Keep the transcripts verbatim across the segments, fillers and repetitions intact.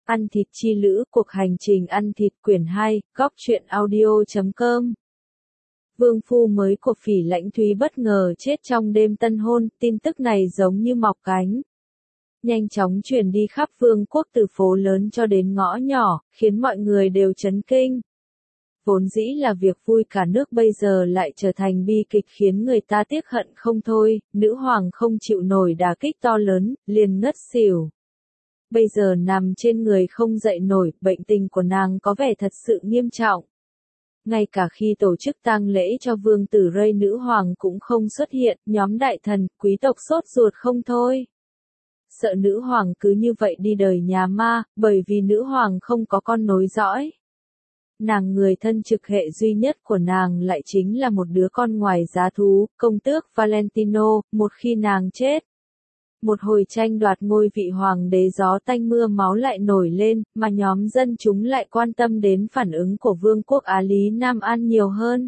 Ăn thịt chi lữ, cuộc hành trình ăn thịt quyển hai, góc truyện audio chấm com. Vương phu mới của Phỉ Lãnh Thúy bất ngờ chết trong đêm tân hôn, tin tức này giống như mọc cánh. Nhanh chóng truyền đi khắp vương quốc từ phố lớn cho đến ngõ nhỏ, khiến mọi người đều chấn kinh. Vốn dĩ là việc vui cả nước bây giờ lại trở thành bi kịch khiến người ta tiếc hận không thôi, nữ hoàng không chịu nổi đả kích to lớn, liền ngất xỉu. Bây giờ nằm trên người không dậy nổi, bệnh tình của nàng có vẻ thật sự nghiêm trọng. Ngay cả khi tổ chức tang lễ cho vương tử Rây nữ hoàng cũng không xuất hiện, nhóm đại thần, quý tộc sốt ruột không thôi. Sợ nữ hoàng cứ như vậy đi đời nhà ma, bởi vì nữ hoàng không có con nối dõi. Nàng người thân trực hệ duy nhất của nàng lại chính là một đứa con ngoài giá thú, công tước Valentino, một khi nàng chết. Một hồi tranh đoạt ngôi vị hoàng đế gió tanh mưa máu lại nổi lên, mà nhóm dân chúng lại quan tâm đến phản ứng của vương quốc Á Lý Nam An nhiều hơn.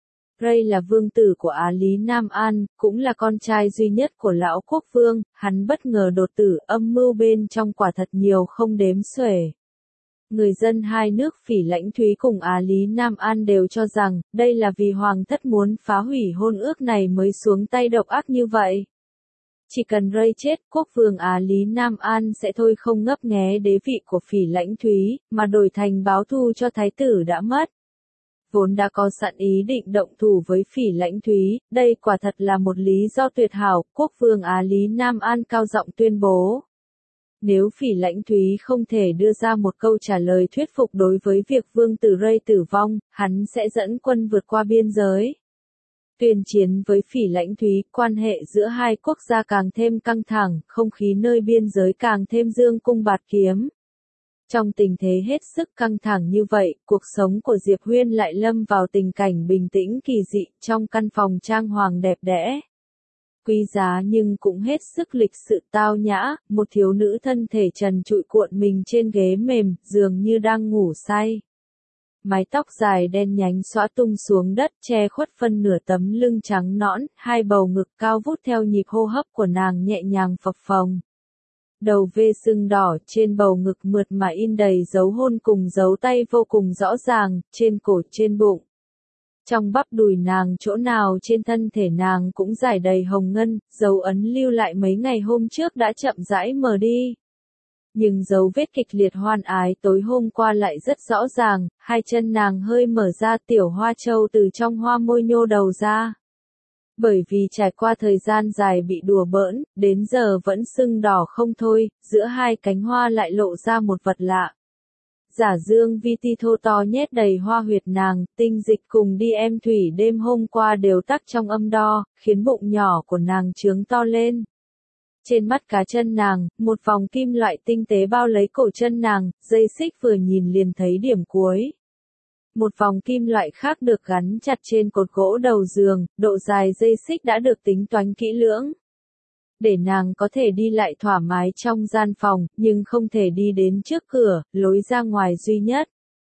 Rây là vương tử của Á Lý Nam An, cũng là con trai duy nhất của lão quốc vương, hắn bất ngờ đột tử, âm mưu bên trong quả thật nhiều không đếm xuể. Người dân hai nước Phỉ Lãnh Thúy cùng Á Lý Nam An đều cho rằng, đây là vì hoàng thất muốn phá hủy hôn ước này mới xuống tay độc ác như vậy. Chỉ cần Rây chết, quốc vương Á Lý Nam An sẽ thôi không ngấp nghé đế vị của Phỉ Lãnh Thúy, mà đổi thành báo thù cho thái tử đã mất. Vốn đã có sẵn ý định động thủ với Phỉ Lãnh Thúy, đây quả thật là một lý do tuyệt hảo, quốc vương Á Lý Nam An cao giọng tuyên bố. Nếu Phỉ Lãnh Thúy không thể đưa ra một câu trả lời thuyết phục đối với việc vương tử Rây tử vong, hắn sẽ dẫn quân vượt qua biên giới. Tuyên chiến với Phỉ Lãnh Thúy, quan hệ giữa hai quốc gia càng thêm căng thẳng, không khí nơi biên giới càng thêm dương cung bạt kiếm. Trong tình thế hết sức căng thẳng như vậy, cuộc sống của Diệp Huyên lại lâm vào tình cảnh bình tĩnh kỳ dị, trong căn phòng trang hoàng đẹp đẽ. Quý giá nhưng cũng hết sức lịch sự tao nhã, một thiếu nữ thân thể trần trụi cuộn mình trên ghế mềm, dường như đang ngủ say. Mái tóc dài đen nhánh xõa tung xuống đất che khuất phân nửa tấm lưng trắng nõn, hai bầu ngực cao vút theo nhịp hô hấp của nàng nhẹ nhàng phập phồng. Đầu vê sưng đỏ trên bầu ngực mượt mà in đầy dấu hôn cùng dấu tay vô cùng rõ ràng, trên cổ trên bụng. Trong bắp đùi nàng chỗ nào trên thân thể nàng cũng rải đầy hồng ngân, dấu ấn lưu lại mấy ngày hôm trước đã chậm rãi mờ đi. Nhưng dấu vết kịch liệt hoan ái tối hôm qua lại rất rõ ràng, hai chân nàng hơi mở ra tiểu hoa châu từ trong hoa môi nhô đầu ra. Bởi vì trải qua thời gian dài bị đùa bỡn, đến giờ vẫn sưng đỏ không thôi, giữa hai cánh hoa lại lộ ra một vật lạ. Giả dương vi ti thô to nhét đầy hoa huyệt nàng, tinh dịch cùng đi em thủy đêm hôm qua đều tắc trong âm đo, khiến bụng nhỏ của nàng trướng to lên. Trên mắt cá chân nàng, một vòng kim loại tinh tế bao lấy cổ chân nàng, dây xích vừa nhìn liền thấy điểm cuối. Một vòng kim loại khác được gắn chặt trên cột gỗ đầu giường, độ dài dây xích đã được tính toán kỹ lưỡng. Để nàng có thể đi lại thoải mái trong gian phòng, nhưng không thể đi đến trước cửa, lối ra ngoài duy nhất.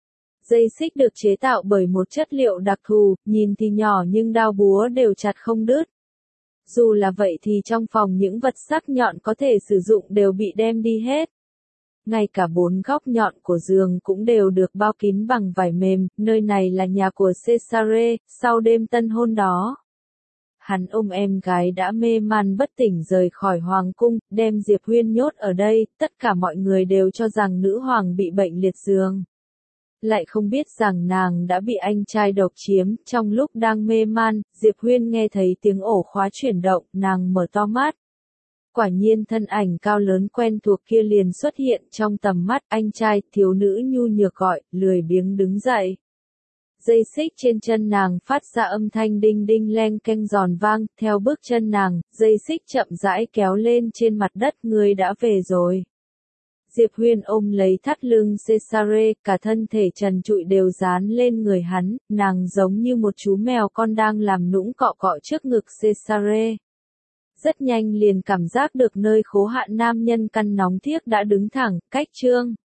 Dây xích được chế tạo bởi một chất liệu đặc thù, nhìn thì nhỏ nhưng đao búa đều chặt không đứt. Dù là vậy thì trong phòng những vật sắc nhọn có thể sử dụng đều bị đem đi hết. Ngay cả bốn góc nhọn của giường cũng đều được bao kín bằng vải mềm, nơi này là nhà của Cesare, sau đêm tân hôn đó. Hắn ôm em gái đã mê man bất tỉnh rời khỏi hoàng cung, đem Diệp Huyên nhốt ở đây, tất cả mọi người đều cho rằng nữ hoàng bị bệnh liệt giường. Lại không biết rằng nàng đã bị anh trai độc chiếm, trong lúc đang mê man, Diệp Huyên nghe thấy tiếng ổ khóa chuyển động, nàng mở to mắt. Quả nhiên thân ảnh cao lớn quen thuộc kia liền xuất hiện trong tầm mắt, anh trai, thiếu nữ nhu nhược gọi, lười biếng đứng dậy. Dây xích trên chân nàng phát ra âm thanh đinh đinh leng keng giòn vang, theo bước chân nàng, dây xích chậm rãi kéo lên trên mặt đất, người đã về rồi. Diệp Huyên ôm lấy thắt lưng Cesare, cả thân thể trần trụi đều dán lên người hắn, nàng giống như một chú mèo con đang làm nũng cọ cọ trước ngực Cesare. Rất nhanh liền cảm giác được nơi khố hạn nam nhân căn nóng thiếc đã đứng thẳng, cách trương.